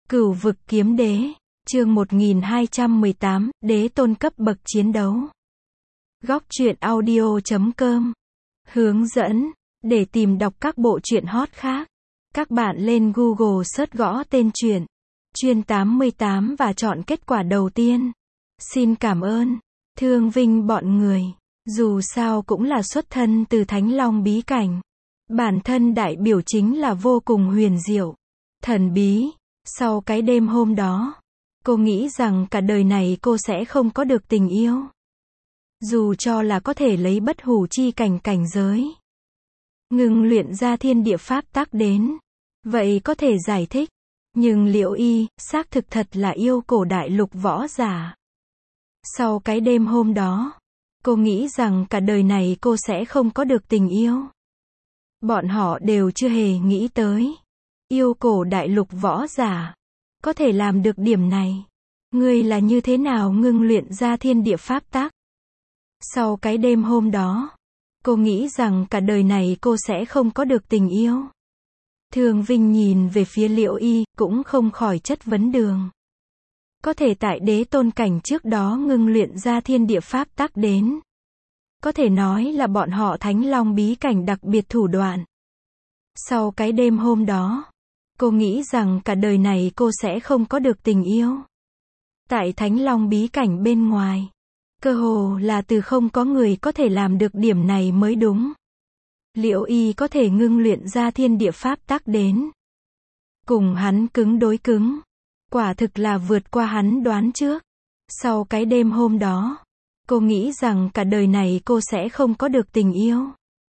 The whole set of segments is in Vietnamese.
Cửu vực kiếm đế, chương 1218, đế tôn cấp bậc chiến đấu. Góc truyện audio.com. Hướng dẫn, để tìm đọc các bộ truyện hot khác, các bạn lên Google search gõ tên truyện, Chuyên 88 và chọn kết quả đầu tiên. Xin cảm ơn, thương vinh bọn người, dù sao cũng là xuất thân từ Thánh Long bí cảnh. Bản thân đại biểu chính là vô cùng huyền diệu, thần bí. Sau cái đêm hôm đó, cô nghĩ rằng cả đời này cô sẽ không có được tình yêu. Dù cho là có thể lấy bất hủ chi cảnh giới, ngừng luyện ra thiên địa pháp tắc đến, vậy có thể giải thích. Nhưng Liễu Y, xác thực thật là yêu cổ đại lục võ giả. Sau cái đêm hôm đó, cô nghĩ rằng cả đời này cô sẽ không có được tình yêu. Bọn họ đều chưa hề nghĩ tới. Yêu cổ đại lục võ giả có thể làm được điểm này. Ngươi là như thế nào ngưng luyện ra thiên địa pháp tắc? Sau cái đêm hôm đó, cô nghĩ rằng cả đời này cô sẽ không có được tình yêu. Thương Vinh nhìn về phía Liễu Y, cũng không khỏi chất vấn đường. Có thể tại đế tôn cảnh trước đó ngưng luyện ra thiên địa pháp tắc đến. Có thể nói là bọn họ Thánh Long bí cảnh đặc biệt thủ đoạn. Sau cái đêm hôm đó, cô nghĩ rằng cả đời này cô sẽ không có được tình yêu. Tại Thánh Long bí cảnh bên ngoài, cơ hồ là từ không có người có thể làm được điểm này mới đúng. Liễu Y có thể ngưng luyện ra thiên địa pháp tắc đến. Cùng hắn cứng đối cứng. Quả thực là vượt qua hắn đoán trước. Sau cái đêm hôm đó, cô nghĩ rằng cả đời này cô sẽ không có được tình yêu.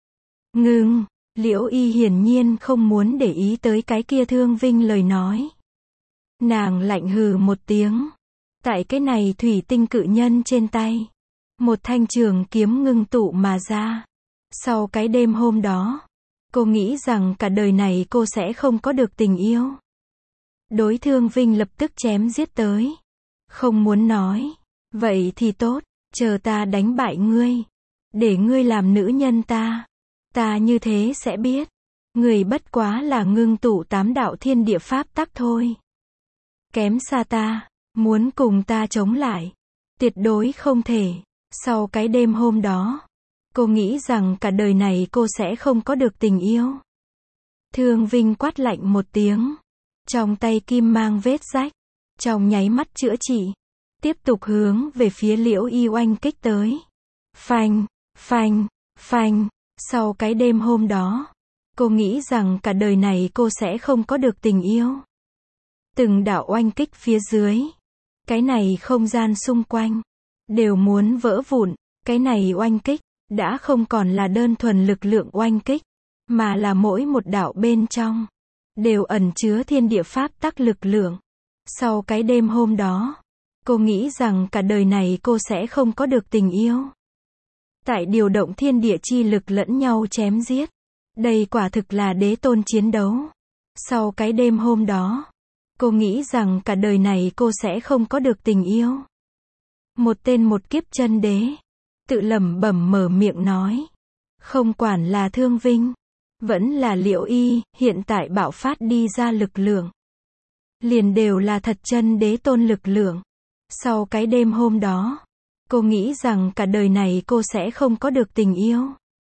Ngưng. Liễu Y hiển nhiên không muốn để ý tới cái kia Thương Vinh lời nói. Nàng lạnh hừ một tiếng. Tại cái này thủy tinh cự nhân trên tay, một thanh trường kiếm ngưng tụ mà ra. Sau cái đêm hôm đó, cô nghĩ rằng cả đời này cô sẽ không có được tình yêu. Đối Thương Vinh lập tức chém giết tới. Không muốn nói. Vậy thì tốt, chờ ta đánh bại ngươi. Để ngươi làm nữ nhân ta. Ta như thế sẽ biết. Người bất quá là ngưng tụ 8 đạo thiên địa pháp tắc thôi. Kém xa ta. Muốn cùng ta chống lại. Tuyệt đối không thể. Sau cái đêm hôm đó, cô nghĩ rằng cả đời này cô sẽ không có được tình yêu. Thương Vinh quát lạnh một tiếng. Trong tay kim mang vết rách. Trong nháy mắt chữa trị. Tiếp tục hướng về phía Liễu Y oanh kích tới. Phanh, phanh, phanh. Sau cái đêm hôm đó, cô nghĩ rằng cả đời này cô sẽ không có được tình yêu. Từng đạo oanh kích phía dưới. Cái này không gian xung quanh đều muốn vỡ vụn. Cái này oanh kích đã không còn là đơn thuần lực lượng oanh kích, mà là mỗi một đạo bên trong đều ẩn chứa thiên địa pháp tắc lực lượng. Sau cái đêm hôm đó, cô nghĩ rằng cả đời này cô sẽ không có được tình yêu. Tại điều động thiên địa chi lực lẫn nhau chém giết. Đây quả thực là đế tôn chiến đấu. Sau cái đêm hôm đó, cô nghĩ rằng cả đời này cô sẽ không có được tình yêu. Một tên một kiếp chân đế, tự lẩm bẩm mở miệng nói. Không quản là Thương Vinh, vẫn là Liễu Y, hiện tại bạo phát đi ra lực lượng. Liền đều là thật chân đế tôn lực lượng. Sau cái đêm hôm đó, cô nghĩ rằng cả đời này cô sẽ không có được tình yêu.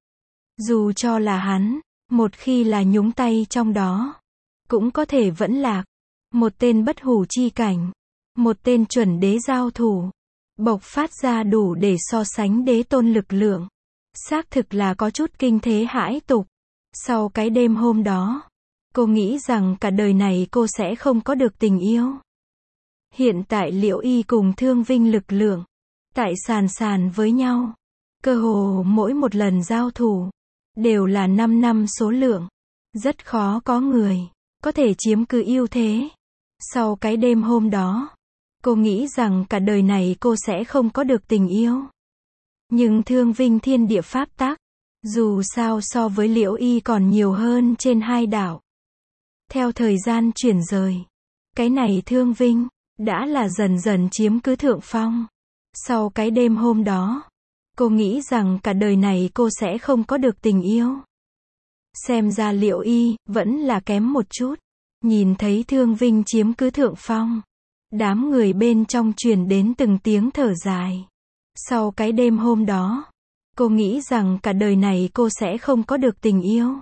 Dù cho là hắn, một khi là nhúng tay trong đó, cũng có thể vẫn lạc. Một tên bất hủ chi cảnh, một tên chuẩn đế giao thủ, bộc phát ra đủ để so sánh đế tôn lực lượng. Xác thực là có chút kinh thế hãi tục. Sau cái đêm hôm đó, cô nghĩ rằng cả đời này cô sẽ không có được tình yêu. Hiện tại Liễu Y cùng Thương Vinh lực lượng tại sàn với nhau. Cơ hồ mỗi một lần giao thủ đều là 5 năm số lượng. Rất khó có người có thể chiếm cứ ưu thế. Sau cái đêm hôm đó, cô nghĩ rằng cả đời này cô sẽ không có được tình yêu. Nhưng Thương Vinh thiên địa pháp tắc, dù sao so với Liễu Y còn nhiều hơn trên 2 đạo. Theo thời gian chuyển rời, cái này Thương Vinh đã là dần dần chiếm cứ thượng phong. Sau cái đêm hôm đó, cô nghĩ rằng cả đời này cô sẽ không có được tình yêu. Xem ra Liễu Y vẫn là kém một chút. Nhìn thấy Thương Vinh chiếm cứ thượng phong, đám người bên trong truyền đến từng tiếng thở dài. Sau cái đêm hôm đó, cô nghĩ rằng cả đời này cô sẽ không có được tình yêu.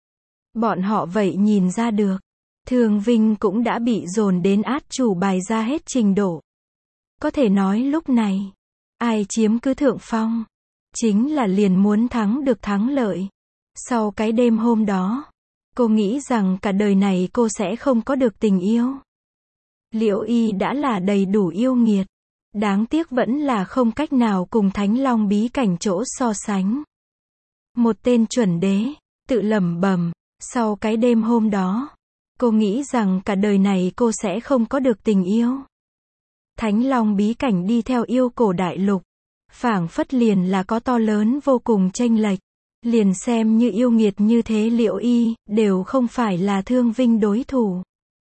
Bọn họ vậy nhìn ra được, Thương Vinh cũng đã bị dồn đến át chủ bài ra hết trình độ. Có thể nói lúc này, ai chiếm cứ thượng phong, chính là liền muốn thắng được thắng lợi. Sau cái đêm hôm đó, cô nghĩ rằng cả đời này cô sẽ không có được tình yêu. Liễu Y đã là đầy đủ yêu nghiệt, đáng tiếc vẫn là không cách nào cùng Thánh Long bí cảnh chỗ so sánh. Một tên chuẩn đế, tự lẩm bẩm, sau cái đêm hôm đó, cô nghĩ rằng cả đời này cô sẽ không có được tình yêu. Thánh Long bí cảnh đi theo yêu cổ đại lục, phảng phất liền là có to lớn vô cùng chênh lệch. Liền xem như yêu nghiệt như thế Liễu Y, đều không phải là Thương Vinh đối thủ.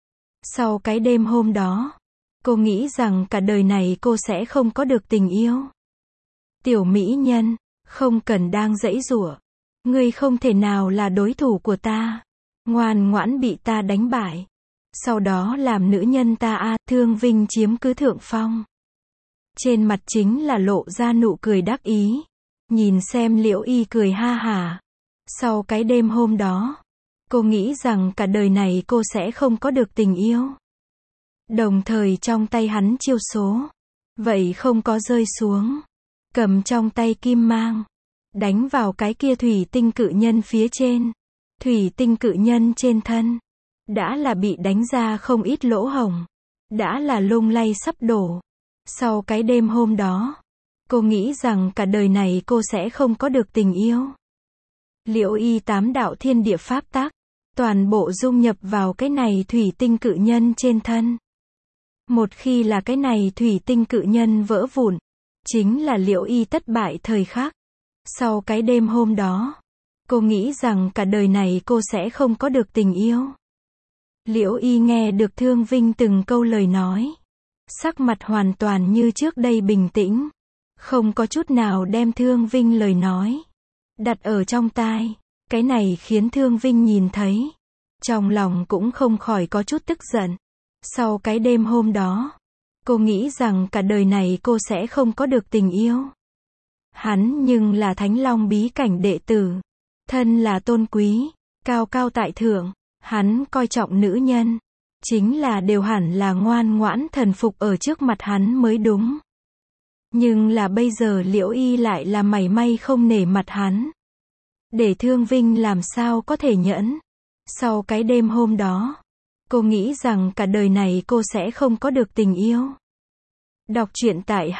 Sau cái đêm hôm đó, cô nghĩ rằng cả đời này cô sẽ không có được tình yêu. Tiểu mỹ nhân, không cần đang giãy giụa. Ngươi không thể nào là đối thủ của ta. Ngoan ngoãn bị ta đánh bại. Sau đó làm nữ nhân ta Thương Vinh chiếm cứ thượng phong. Trên mặt chính là lộ ra nụ cười đắc ý. Nhìn xem Liễu Y cười ha hả. Sau cái đêm hôm đó, cô nghĩ rằng cả đời này cô sẽ không có được tình yêu. Đồng thời trong tay hắn chiêu số, vậy không có rơi xuống. Cầm trong tay kim mang, đánh vào cái kia thủy tinh cự nhân phía trên. Thủy tinh cự nhân trên thân, đã là bị đánh ra không ít lỗ hổng. Đã là lung lay sắp đổ. Sau cái đêm hôm đó, cô nghĩ rằng cả đời này cô sẽ không có được tình yêu. Liễu Y 8 đạo thiên địa pháp tắc, toàn bộ dung nhập vào cái này thủy tinh cự nhân trên thân. Một khi là cái này thủy tinh cự nhân vỡ vụn, chính là Liễu Y thất bại thời khắc. Sau cái đêm hôm đó, cô nghĩ rằng cả đời này cô sẽ không có được tình yêu. Liễu Y nghe được Thương Vinh từng câu lời nói, sắc mặt hoàn toàn như trước đây bình tĩnh, không có chút nào đem Thương Vinh lời nói đặt ở trong tai. Cái này khiến Thương Vinh nhìn thấy, trong lòng cũng không khỏi có chút tức giận. Sau cái đêm hôm đó, cô nghĩ rằng cả đời này cô sẽ không có được tình yêu. Hắn nhưng là Thánh Long bí cảnh đệ tử, thân là tôn quý, cao cao tại thượng, hắn coi trọng nữ nhân, chính là đều hẳn là ngoan ngoãn thần phục ở trước mặt hắn mới đúng. Nhưng là bây giờ Liễu Y lại là mảy may không nể mặt hắn. Để Thương Vinh làm sao có thể nhẫn. Sau cái đêm hôm đó, cô nghĩ rằng cả đời này cô sẽ không có được tình yêu. Đọc truyện tại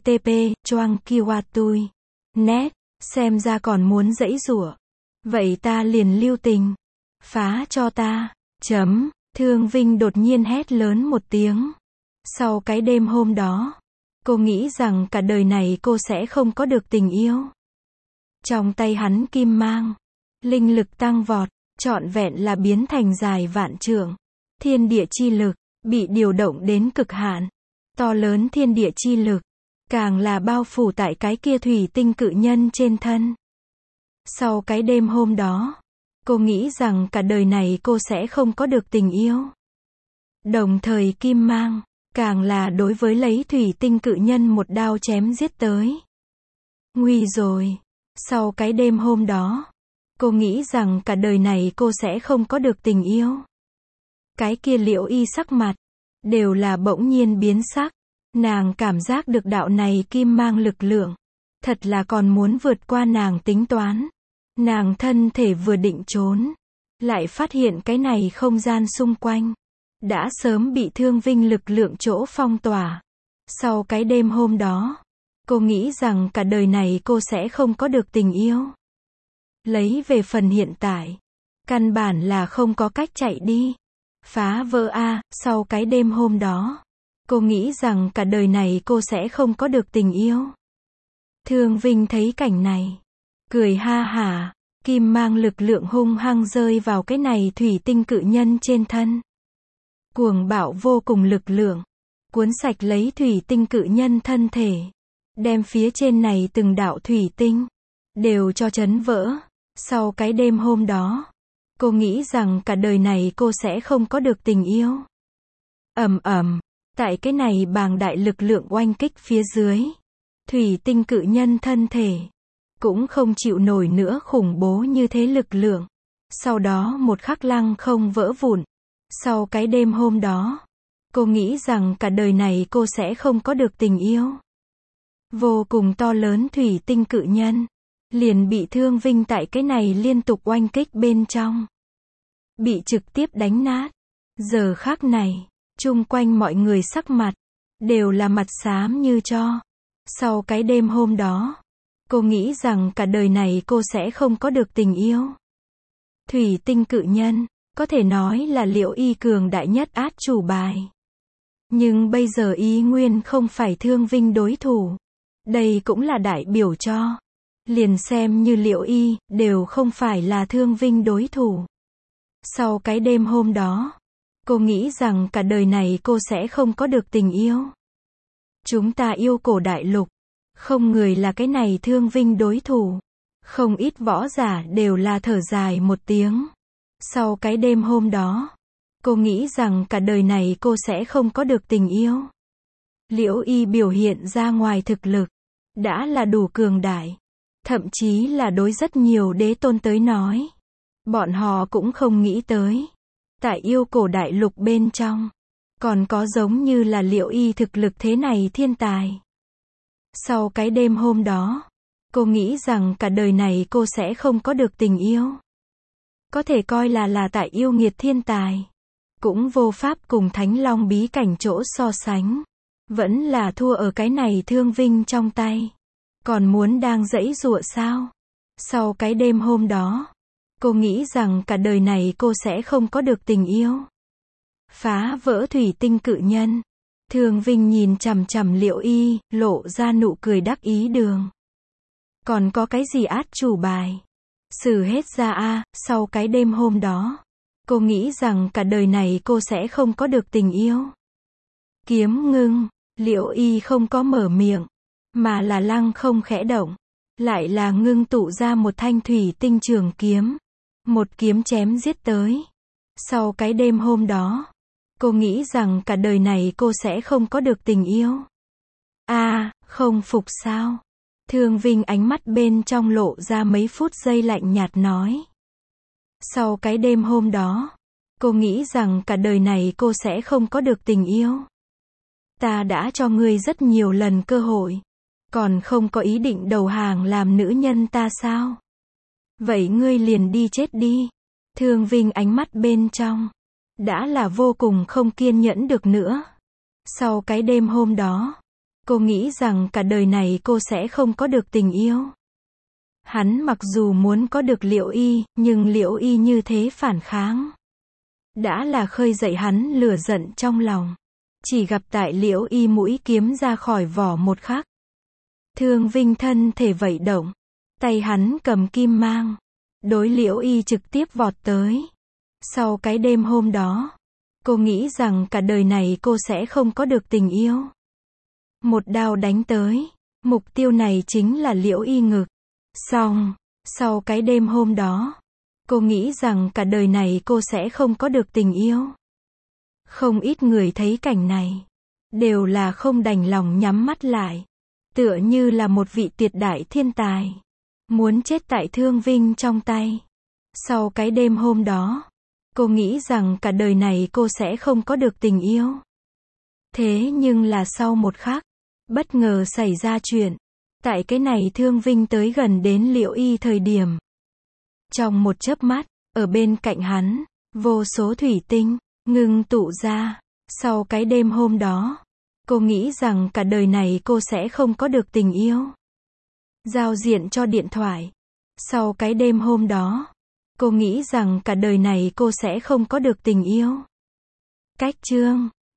http://choangkiwatui.net. Xem ra còn muốn giãy giụa. Vậy ta liền lưu tình. Phá cho ta. Thương Vinh đột nhiên hét lớn một tiếng. Sau cái đêm hôm đó, cô nghĩ rằng cả đời này cô sẽ không có được tình yêu. Trong tay hắn kim mang, linh lực tăng vọt, trọn vẹn là biến thành dài vạn trượng. Thiên địa chi lực, bị điều động đến cực hạn. To lớn thiên địa chi lực, càng là bao phủ tại cái kia thủy tinh cự nhân trên thân. Sau cái đêm hôm đó, cô nghĩ rằng cả đời này cô sẽ không có được tình yêu. Đồng thời kim mang, càng là đối với lấy thủy tinh cự nhân một đao chém giết tới. Nguy rồi. Sau cái đêm hôm đó, cô nghĩ rằng cả đời này cô sẽ không có được tình yêu. Cái kia Liễu Y sắc mặt, đều là bỗng nhiên biến sắc. Nàng cảm giác được đạo này kim mang lực lượng, thật là còn muốn vượt qua nàng tính toán. Nàng thân thể vừa định trốn, lại phát hiện cái này không gian xung quanh đã sớm bị Thương Vinh lực lượng chỗ phong tỏa. Sau cái đêm hôm đó, cô nghĩ rằng cả đời này cô sẽ không có được tình yêu. Lấy về phần hiện tại, căn bản là không có cách chạy đi. Phá vỡ sau cái đêm hôm đó, cô nghĩ rằng cả đời này cô sẽ không có được tình yêu. Thương Vinh thấy cảnh này, cười ha hả, kim mang lực lượng hung hăng rơi vào cái này thủy tinh cự nhân trên thân. Cuồng bạo vô cùng lực lượng, cuốn sạch lấy thủy tinh cự nhân thân thể, đem phía trên này từng đạo thủy tinh đều cho chấn vỡ. Sau cái đêm hôm đó, Cô nghĩ rằng cả đời này cô sẽ không có được tình yêu. Tại cái này bàng đại lực lượng oanh kích phía dưới, thủy tinh cự nhân thân thể cũng không chịu nổi nữa khủng bố như thế lực lượng. Sau đó một khắc lăng không vỡ vụn. Sau cái đêm hôm đó, cô nghĩ rằng cả đời này cô sẽ không có được tình yêu. Vô cùng to lớn thủy tinh cự nhân liền bị Thương Vinh tại cái này liên tục oanh kích bên trong, bị trực tiếp đánh nát. Giờ khắc này, chung quanh mọi người sắc mặt đều là mặt xám như tro. Sau cái đêm hôm đó, cô nghĩ rằng cả đời này cô sẽ không có được tình yêu. Thủy tinh cự nhân có thể nói là Liễu Y cường đại nhất át chủ bài. Nhưng bây giờ Y Nguyên không phải Thương Vinh đối thủ. Đây cũng là đại biểu cho, liền xem như Liễu Y, đều không phải là Thương Vinh đối thủ. Sau cái đêm hôm đó, cô nghĩ rằng cả đời này cô sẽ không có được tình yêu. Chúng ta yêu cổ đại lục, không người là cái này Thương Vinh đối thủ. Không ít võ giả đều là thở dài một tiếng. Sau cái đêm hôm đó, cô nghĩ rằng cả đời này cô sẽ không có được tình yêu. Liễu Y biểu hiện ra ngoài thực lực đã là đủ cường đại. Thậm chí là đối rất nhiều đế tôn tới nói, bọn họ cũng không nghĩ tới. Tại yêu cổ đại lục bên trong, còn có giống như là Liễu Y thực lực thế này thiên tài. Sau cái đêm hôm đó, cô nghĩ rằng cả đời này cô sẽ không có được tình yêu. Có thể coi là tại yêu nghiệt thiên tài. Cũng vô pháp cùng Thánh Long bí cảnh chỗ so sánh. Vẫn là thua ở cái này Thương Vinh trong tay. Còn muốn đang giãy giụa sao? Sau cái đêm hôm đó, cô nghĩ rằng cả đời này cô sẽ không có được tình yêu. Phá vỡ thủy tinh cự nhân. Thương Vinh nhìn chằm chằm Liễu Y, lộ ra nụ cười đắc ý đường. Còn có cái gì át chủ bài? Sử hết ra a. Sau cái đêm hôm đó, cô nghĩ rằng cả đời này cô sẽ không có được tình yêu. Kiếm ngưng, Liễu Y không có mở miệng, mà là lăng không khẽ động, lại là ngưng tụ ra một thanh thủy tinh trường kiếm. Một kiếm chém giết tới. Sau cái đêm hôm đó, cô nghĩ rằng cả đời này cô sẽ không có được tình yêu. Không phục sao? Thương Vinh ánh mắt bên trong lộ ra mấy phút giây lạnh nhạt nói. Sau cái đêm hôm đó, cô nghĩ rằng cả đời này cô sẽ không có được tình yêu. Ta đã cho ngươi rất nhiều lần cơ hội, còn không có ý định đầu hàng làm nữ nhân ta sao? Vậy ngươi liền đi chết đi. Thương Vinh ánh mắt bên trong đã là vô cùng không kiên nhẫn được nữa. Sau cái đêm hôm đó, cô nghĩ rằng cả đời này cô sẽ không có được tình yêu. Hắn mặc dù muốn có được Liễu Y, nhưng Liễu Y như thế phản kháng, đã là khơi dậy hắn lửa giận trong lòng. Chỉ gặp tại Liễu Y mũi kiếm ra khỏi vỏ một khắc, Thương Vinh thân thể vẩy động, tay hắn cầm kim mang, đối Liễu Y trực tiếp vọt tới. Sau cái đêm hôm đó, cô nghĩ rằng cả đời này cô sẽ không có được tình yêu. Một đao đánh tới, mục tiêu này chính là Liễu Y ngực. Xong, sau cái đêm hôm đó, cô nghĩ rằng cả đời này cô sẽ không có được tình yêu. Không ít người thấy cảnh này, đều là không đành lòng nhắm mắt lại. Tựa như là một vị tuyệt đại thiên tài, muốn chết tại Thương Vinh trong tay. Sau cái đêm hôm đó, cô nghĩ rằng cả đời này cô sẽ không có được tình yêu. Thế nhưng là sau một khắc, bất ngờ xảy ra chuyện. Tại cái này Thương Vinh tới gần đến Liễu Y thời điểm, trong một chớp mắt, ở bên cạnh hắn, vô số thủy tinh ngưng tụ ra. Sau cái đêm hôm đó, cô nghĩ rằng cả đời này cô sẽ không có được tình yêu. Giao diện cho điện thoại. Sau cái đêm hôm đó, cô nghĩ rằng cả đời này cô sẽ không có được tình yêu. Cách chương